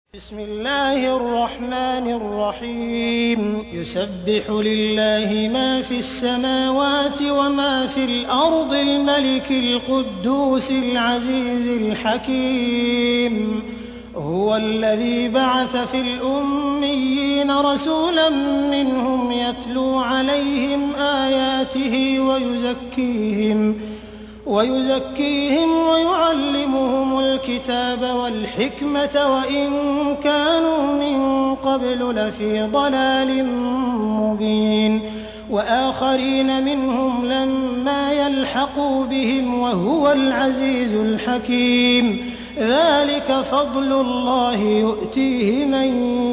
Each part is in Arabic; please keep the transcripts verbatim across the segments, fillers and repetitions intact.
بسم الله الرحمن الرحيم يسبح لله ما في السماوات وما في الأرض الملك القدوس العزيز الحكيم هو الذي بعث في الأميين رسولا منهم يتلو عليهم آياته ويزكيهم ويزكيهم ويعلمهم الكتاب والحكمة وإن كانوا من قبل لفي ضلال مبين وآخرين منهم لما يلحقوا بهم وهو العزيز الحكيم ذلك فضل الله يؤتيه من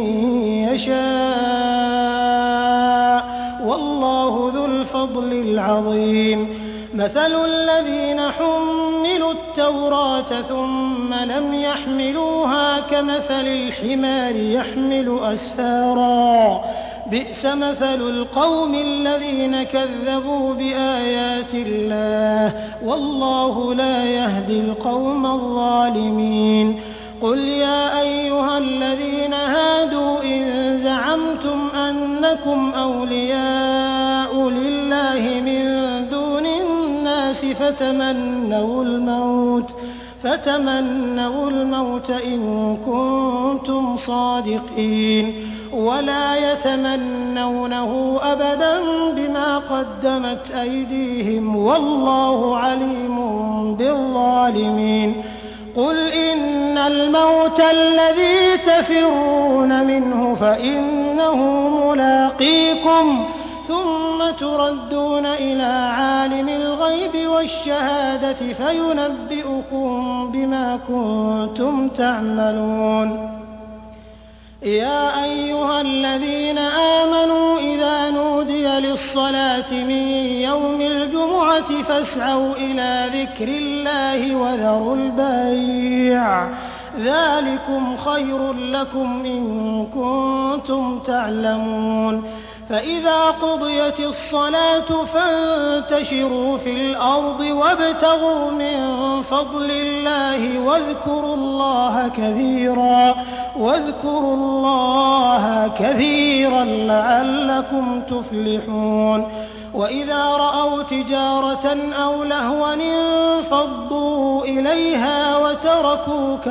يشاء والله ذو الفضل العظيم مثل الذين حملوا التوراة ثم لم يحملوها كمثل الحمار يحمل أسفارا بئس مثل القوم الذين كذبوا بآيات الله والله لا يهدي القوم الظالمين قل يا أيها الذين هادوا إن زعمتم أنكم أولياء لله من دون الناس فتمنوا الموت فتمنوا الموت إن كنتم صادقين ولا يتمنونه أبدا بما قدمت أيديهم والله عليم بالظالمين قل إن الموت الذي تفرون منه فإنه ملاقيكم ثم تردون إلى عالم الغيب والشهادة فينبئكم بما كنتم تعملون يا أيها الذين آمنوا إذا نودي للصلاة من يوم الجمعة فاسعوا إلى ذكر الله وذروا البيع ذلكم خير لكم إن كنتم تعلمون فإذا قضيت الصلاة فانتشروا في الأرض وابتغوا من فضل الله واذكروا الله كثيرا واذكروا الله كثيرا لعلكم تفلحون وإذا رأوا تجارة أو لهوا انفضوا إليها وتركوك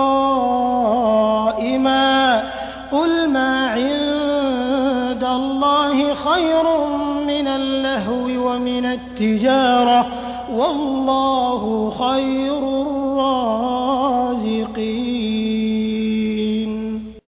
قائما قل ما عند الله خير من اللهو ومن التجارة والله خير